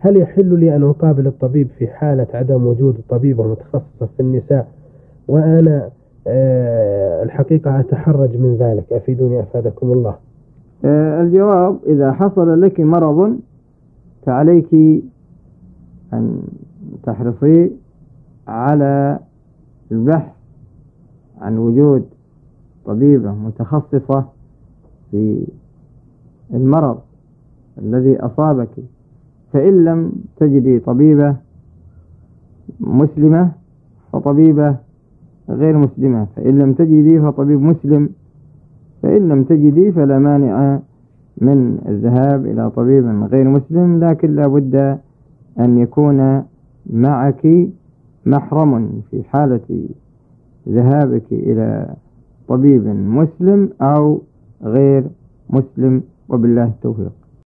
هل يحل لي أن أقابل الطبيب في حالة عدم وجود طبيبة متخصصة في النساء وأنا الحقيقة أتحرج من ذلك؟ أفيدوني أفادكم الله. الجواب: إذا حصل لك مرض فعليك أن تحرصي على البحث عن وجود طبيبة متخصصة في المرض الذي أصابك، فإن لم تجدي طبيبة مسلمة فطبيبة غير مسلمة، فإن لم تجدي فطبيب مسلم، فإن لم تجدي فلا مانع من الذهاب إلى طبيب غير مسلم، لكن لا بد أن يكون معك محرم في حالة ذهابك إلى طبيب مسلم أو غير مسلم، وبالله التوفيق.